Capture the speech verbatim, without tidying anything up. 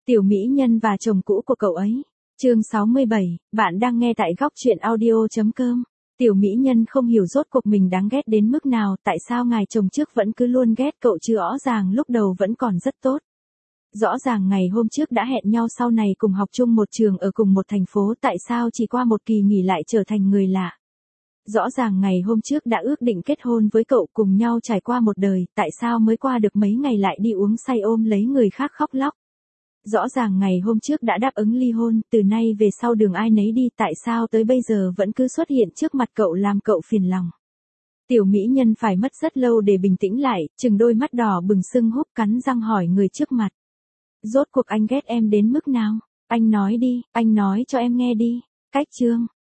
Tiểu mỹ nhân và chồng cũ của cậu ấy. Chương sáu mươi bảy, bạn đang nghe tại góc truyện audio.com. Tiểu mỹ nhân không hiểu rốt cuộc mình đáng ghét đến mức nào, tại sao ngài chồng trước vẫn cứ luôn ghét cậu chứ rõ ràng lúc đầu vẫn còn rất tốt. Rõ ràng ngày hôm trước đã hẹn nhau sau này cùng học chung một trường ở cùng một thành phố, tại sao chỉ qua một kỳ nghỉ lại trở thành người lạ. Rõ ràng ngày hôm trước đã ước định kết hôn với cậu cùng nhau trải qua một đời, tại sao mới qua được mấy ngày lại đi uống say ôm lấy người khác khóc lóc. Rõ ràng ngày hôm trước đã đáp ứng ly hôn, từ nay về sau đường ai nấy đi, tại sao tới bây giờ vẫn cứ xuất hiện trước mặt cậu làm cậu phiền lòng. Tiểu mỹ nhân phải mất rất lâu để bình tĩnh lại, chừng đôi mắt đỏ bừng sưng húp cắn răng hỏi người trước mặt. Rốt cuộc anh ghét em đến mức nào? Anh nói đi, anh nói cho em nghe đi. Cách chương.